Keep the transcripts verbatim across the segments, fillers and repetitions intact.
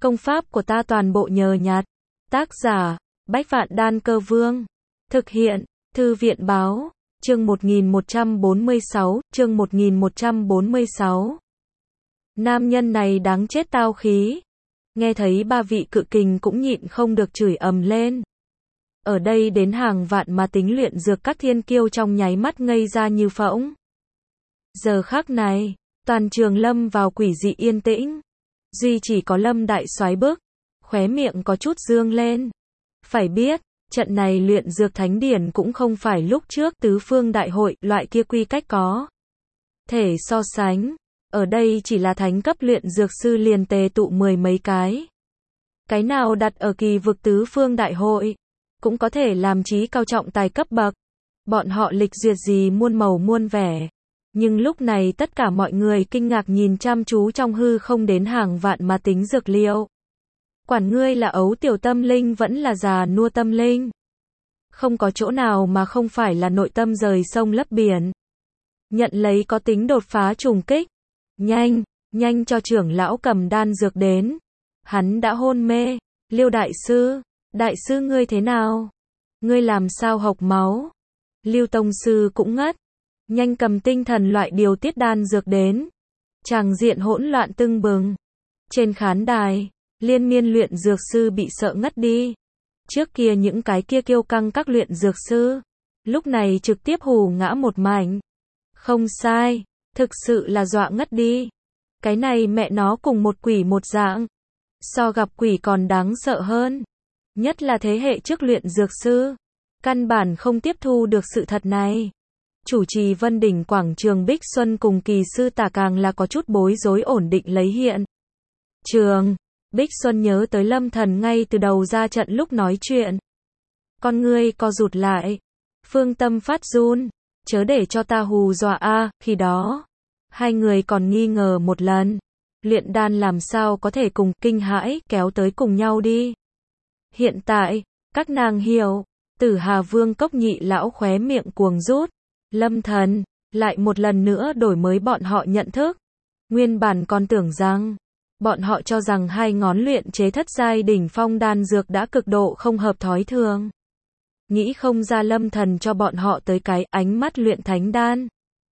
Công pháp của ta toàn bộ nhờ nhặt. Tác giả, Bách Vạn Đan Cơ Vương. Thực hiện, Thư viện Báo. Chương một nghìn một trăm bốn mươi sáu, chương một nghìn một trăm bốn mươi sáu. Nam nhân này đáng chết tao khí. Nghe thấy ba vị cự kình cũng nhịn không được chửi ầm lên. Ở đây đến hàng vạn mà tính luyện dược các thiên kiêu trong nháy mắt ngây ra như phỗng. Giờ khắc này, toàn trường lâm vào quỷ dị yên tĩnh. Duy chỉ có Lâm đại soái bức, khóe miệng có chút dương lên. Phải biết, trận này luyện dược thánh điển cũng không phải lúc trước tứ phương đại hội loại kia quy cách có thể so sánh. Ở đây chỉ là thánh cấp luyện dược sư liền tề tụ mười mấy cái. Cái nào đặt ở kỳ vực tứ phương đại hội, cũng có thể làm trí cao trọng tài cấp bậc. Bọn họ lịch duyệt gì muôn màu muôn vẻ. Nhưng lúc này tất cả mọi người kinh ngạc nhìn chăm chú trong hư không đến hàng vạn mà tính dược liệu. Quản ngươi là ấu tiểu tâm linh vẫn là già nua tâm linh. Không có chỗ nào mà không phải là nội tâm rời sông lấp biển. Nhận lấy có tính đột phá trùng kích. Nhanh, nhanh cho trưởng lão cầm đan dược đến. Hắn đã hôn mê. Liêu đại sư, đại sư ngươi thế nào? Ngươi làm sao hộc máu? Liêu tông sư cũng ngất. Nhanh cầm tinh thần loại điều tiết đan dược đến. Tràng diện hỗn loạn tưng bừng. Trên khán đài, liên miên luyện dược sư bị sợ ngất đi. Trước kia những cái kia kiêu căng các luyện dược sư, lúc này trực tiếp hù ngã một mảnh. Không sai, thực sự là dọa ngất đi. Cái này mẹ nó cùng một quỷ một dạng. So gặp quỷ còn đáng sợ hơn. Nhất là thế hệ trước luyện dược sư. Căn bản không tiếp thu được sự thật này. Chủ trì Vân Đỉnh quảng trường Bích Xuân cùng kỳ sư tả càng là có chút bối rối ổn định lấy hiện trường. Bích Xuân nhớ tới Lâm Thần ngay từ đầu ra trận lúc nói chuyện. Con ngươi co rụt lại. Phương tâm phát run. Chớ để cho ta hù dọa a. Khi đó, hai người còn nghi ngờ một lần. Luyện đan làm sao có thể cùng kinh hãi kéo tới cùng nhau đi. Hiện tại, các nàng hiểu. Tử Hà Vương Cốc nhị lão khóe miệng cuồng rút. Lâm Thần, lại một lần nữa đổi mới bọn họ nhận thức. Nguyên bản còn tưởng rằng, bọn họ cho rằng hai ngón luyện chế thất giai đỉnh phong đan dược đã cực độ không hợp thói thường. Nghĩ không ra Lâm Thần cho bọn họ tới cái ánh mắt luyện thánh đan.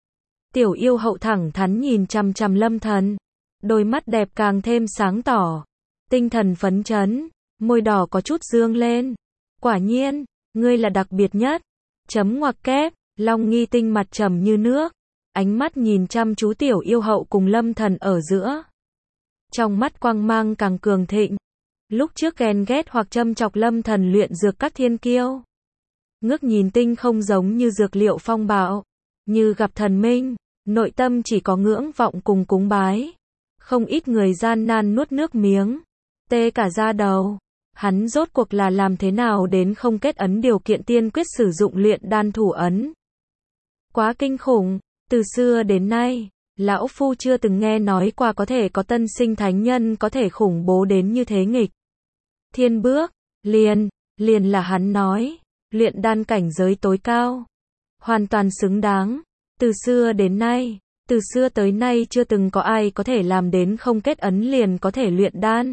Tiểu yêu hậu thẳng thắn nhìn chằm chằm Lâm Thần. Đôi mắt đẹp càng thêm sáng tỏ. Tinh thần phấn chấn, môi đỏ có chút dương lên. Quả nhiên, ngươi là đặc biệt nhất. Chấm ngoặc kép. Long Nghi Tinh mặt trầm như nước, ánh mắt nhìn chăm chú tiểu yêu hậu cùng Lâm Thần ở giữa. Trong mắt quang mang càng cường thịnh. Lúc trước ghen ghét hoặc châm chọc Lâm Thần luyện dược các thiên kiêu. Ngước nhìn tinh không giống như dược liệu phong bạo, như gặp thần minh, nội tâm chỉ có ngưỡng vọng cùng cúng bái. Không ít người gian nan nuốt nước miếng, tê cả da đầu. Hắn rốt cuộc là làm thế nào đến không kết ấn điều kiện tiên quyết sử dụng luyện đan thủ ấn. Quá kinh khủng, từ xưa đến nay, lão phu chưa từng nghe nói qua có thể có tân sinh thánh nhân có thể khủng bố đến như thế nghịch. Thiên bước, liền, liền là hắn nói, luyện đan cảnh giới tối cao. Hoàn toàn xứng đáng, từ xưa đến nay, từ xưa tới nay chưa từng có ai có thể làm đến không kết ấn liền có thể luyện đan.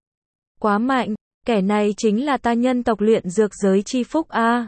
Quá mạnh, kẻ này chính là ta nhân tộc luyện dược giới chi phúc a.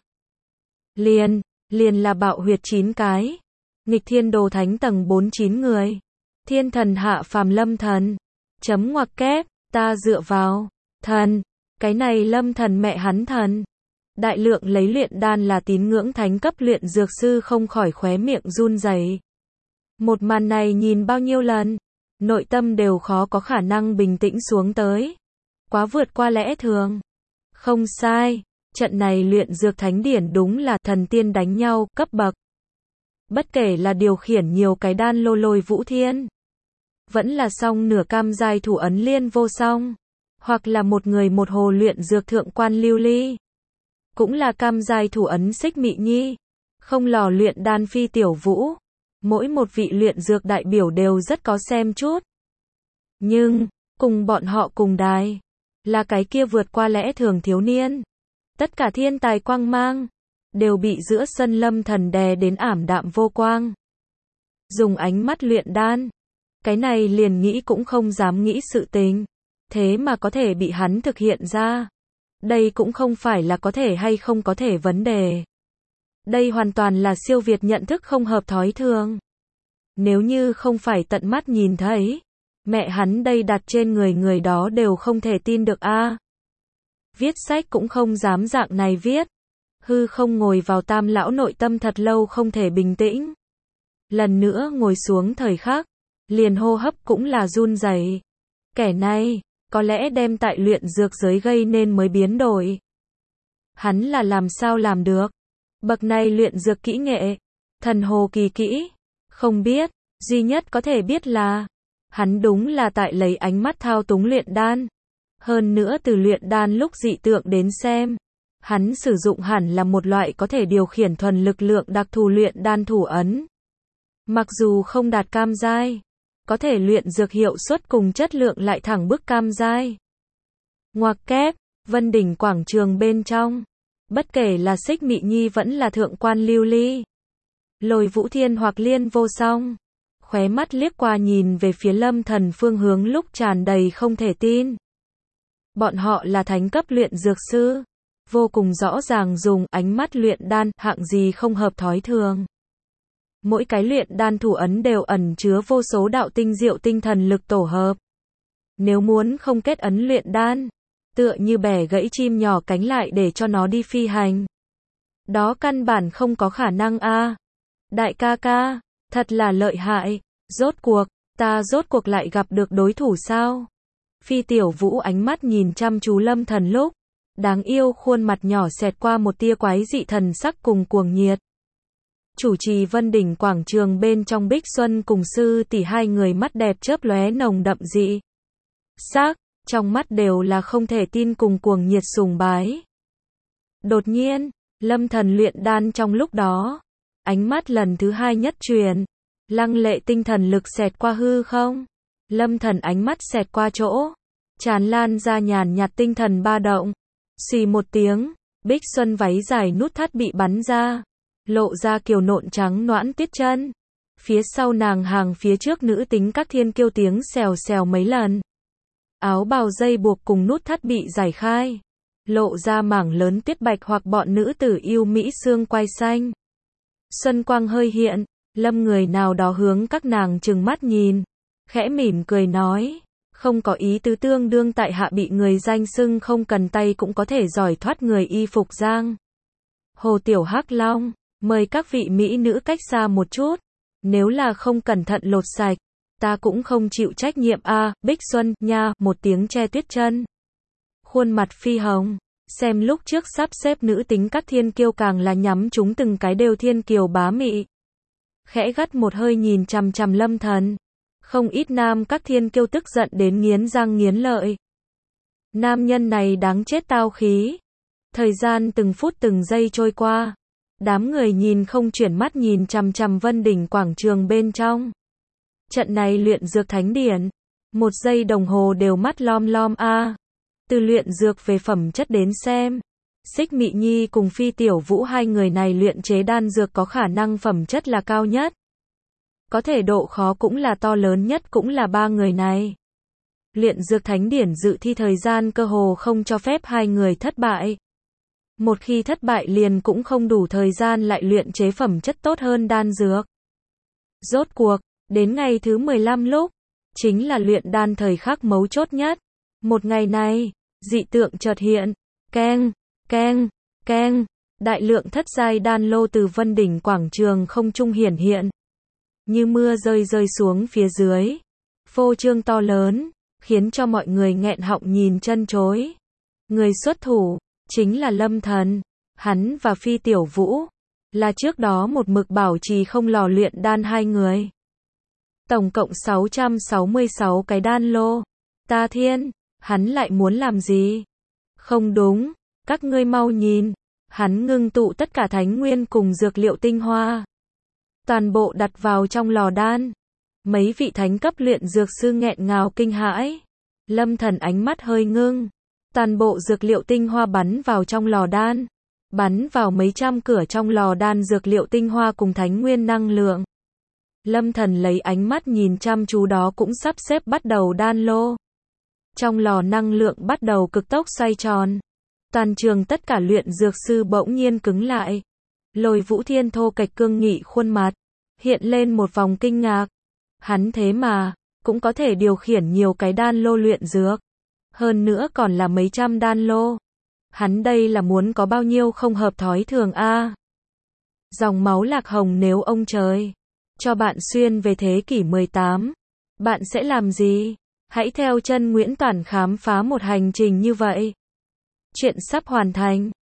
Liền. Liền là bạo huyệt chín cái. Nghịch thiên đồ thánh tầng bốn chín người. Thiên thần hạ phàm Lâm Thần. Chấm ngoặc kép, ta dựa vào. Thần. Cái này Lâm Thần mẹ hắn thần. Đại lượng lấy luyện đan là tín ngưỡng thánh cấp luyện dược sư không khỏi khóe miệng run rẩy. Một màn này nhìn bao nhiêu lần. Nội tâm đều khó có khả năng bình tĩnh xuống tới. Quá vượt qua lẽ thường. Không sai. Trận này luyện dược thánh điển đúng là thần tiên đánh nhau, cấp bậc. Bất kể là điều khiển nhiều cái đan lô lôi vũ thiên. Vẫn là song nửa cam giai thủ ấn liên vô song. Hoặc là một người một hồ luyện dược thượng quan lưu ly. Cũng là cam giai thủ ấn xích mị nhi. Không lò luyện đan phi tiểu vũ. Mỗi một vị luyện dược đại biểu đều rất có xem chút. Nhưng, cùng bọn họ cùng đài. Là cái kia vượt qua lẽ thường thiếu niên. Tất cả thiên tài quang mang, đều bị giữa sân Lâm Thần đè đến ảm đạm vô quang. Dùng ánh mắt luyện đan, cái này liền nghĩ cũng không dám nghĩ sự tình. thế mà có thể bị hắn thực hiện ra. Đây cũng không phải là có thể hay không có thể vấn đề. Đây hoàn toàn là siêu việt nhận thức không hợp thói thường. Nếu như không phải tận mắt nhìn thấy, mẹ hắn đây đặt trên người người đó đều không thể tin được a. Viết sách cũng không dám dạng này viết. Hư không ngồi vào Tam lão nội tâm thật lâu không thể bình tĩnh. Lần nữa ngồi xuống thời khắc, liền hô hấp cũng là run rẩy. Kẻ này, có lẽ đem tại luyện dược giới gây nên mới biến đổi. Hắn là làm sao làm được? Bậc này luyện dược kỹ nghệ, thần hồ kỳ kỹ, không biết, duy nhất có thể biết là, hắn đúng là tại lấy ánh mắt thao túng luyện đan. Hơn nữa từ luyện đan lúc dị tượng đến xem, hắn sử dụng hẳn là một loại có thể điều khiển thuần lực lượng đặc thù luyện đan thủ ấn. Mặc dù không đạt cam giai, có thể luyện dược hiệu suất cùng chất lượng lại thẳng bức cam giai. Ngoặc kép, Vân Đỉnh quảng trường bên trong, bất kể là Xích Mị Nhi vẫn là thượng quan Lưu Ly, Lôi Vũ Thiên hoặc Liên Vô Song, khóe mắt liếc qua nhìn về phía Lâm Thần phương hướng lúc tràn đầy không thể tin. Bọn họ là thánh cấp luyện dược sư, vô cùng rõ ràng dùng ánh mắt luyện đan, hạng gì không hợp thói thường. Mỗi cái luyện đan thủ ấn đều ẩn chứa vô số đạo tinh diệu tinh thần lực tổ hợp. Nếu muốn không kết ấn luyện đan, tựa như bẻ gãy chim nhỏ cánh lại để cho nó đi phi hành. Đó căn bản không có khả năng a. Đại ca ca, thật là lợi hại, rốt cuộc, ta rốt cuộc lại gặp được đối thủ sao? Phi Tiểu Vũ ánh mắt nhìn chăm chú Lâm Thần lúc, đáng yêu khuôn mặt nhỏ xẹt qua một tia quái dị thần sắc cùng cuồng nhiệt. Chủ trì Vân Đỉnh quảng trường bên trong Bích Xuân cùng sư tỷ hai người mắt đẹp chớp lóe nồng đậm dị sắc, trong mắt đều là không thể tin cùng cuồng nhiệt sùng bái. Đột nhiên, Lâm Thần luyện đan trong lúc đó, ánh mắt lần thứ hai nhất truyền, lăng lệ tinh thần lực xẹt qua hư không. Lâm Thần ánh mắt xẹt qua chỗ, tràn lan ra nhàn nhạt tinh thần ba động. Xì một tiếng, Bích Xuân váy dài nút thắt bị bắn ra, lộ ra kiều nộn trắng noãn tiết chân. Phía sau nàng hàng phía trước nữ tính các thiên kiêu tiếng xèo xèo mấy lần. Áo bào dây buộc cùng nút thắt bị giải khai, lộ ra mảng lớn tuyết bạch hoặc bọn nữ tử yêu mỹ xương quai xanh. Xuân quang hơi hiện, Lâm người nào đó hướng các nàng trừng mắt nhìn, khẽ mỉm cười nói, không có ý tứ tương đương tại hạ bị người danh xưng không cần tay cũng có thể giỏi thoát người y phục giang. Hồ Tiểu Hắc Long, mời các vị mỹ nữ cách xa một chút, nếu là không cẩn thận lột sạch, ta cũng không chịu trách nhiệm a. À, Bích Xuân, nha, một tiếng che tuyết chân. Khuôn mặt phi hồng, xem lúc trước sắp xếp nữ tính các thiên kiêu càng là nhắm chúng từng cái đều thiên kiều bá mị. Khẽ gắt một hơi nhìn chằm chằm Lâm Thần. Không ít nam các thiên kiêu tức giận đến nghiến răng nghiến lợi. Nam nhân này đáng chết tao khí. Thời gian từng phút từng giây trôi qua. Đám người nhìn không chuyển mắt nhìn chằm chằm Vân Đỉnh quảng trường bên trong. Trận này luyện dược thánh điển, một giây đồng hồ đều mắt lom lom a. À. Từ luyện dược về phẩm chất đến xem, Xích Mị Nhi cùng Phi Tiểu Vũ hai người này luyện chế đan dược có khả năng phẩm chất là cao nhất. Có thể độ khó cũng là to lớn nhất cũng là ba người này. Luyện dược thánh điển dự thi thời gian cơ hồ không cho phép hai người thất bại. Một khi thất bại liền cũng không đủ thời gian lại luyện chế phẩm chất tốt hơn đan dược. Rốt cuộc, đến ngày thứ mười lăm lúc, chính là luyện đan thời khắc mấu chốt nhất. Một ngày này, dị tượng chợt hiện, keng, keng, keng, đại lượng thất giai đan lô từ Vân Đỉnh quảng trường không trung hiển hiện. Như mưa rơi rơi xuống phía dưới. Phô trương to lớn, khiến cho mọi người nghẹn họng nhìn chân chối. Người xuất thủ, chính là Lâm Thần. Hắn và Phi Tiểu Vũ, là trước đó một mực bảo trì không lò luyện đan hai người. Tổng cộng sáu trăm sáu mươi sáu cái đan lô. Ta thiên, hắn lại muốn làm gì? Không đúng, các ngươi mau nhìn. Hắn ngưng tụ tất cả thánh nguyên cùng dược liệu tinh hoa. Toàn bộ đặt vào trong lò đan. Mấy vị thánh cấp luyện dược sư nghẹn ngào kinh hãi. Lâm Thần ánh mắt hơi ngưng. Toàn bộ dược liệu tinh hoa bắn vào trong lò đan. Bắn vào mấy trăm cửa trong lò đan dược liệu tinh hoa cùng thánh nguyên năng lượng. Lâm Thần lấy ánh mắt nhìn chăm chú đó cũng sắp xếp bắt đầu đan lô. Trong lò năng lượng bắt đầu cực tốc xoay tròn. Toàn trường tất cả luyện dược sư bỗng nhiên cứng lại. Lôi Vũ Thiên thô kệch cương nghị khuôn mặt, hiện lên một vòng kinh ngạc. Hắn thế mà, cũng có thể điều khiển nhiều cái đan lô luyện dược. Hơn nữa còn là mấy trăm đan lô. Hắn đây là muốn có bao nhiêu không hợp thói thường a. Dòng máu Lạc Hồng, nếu ông trời cho bạn xuyên về thế kỷ mười tám, bạn sẽ làm gì? Hãy theo chân Nguyễn Toản khám phá một hành trình như vậy. Chuyện sắp hoàn thành.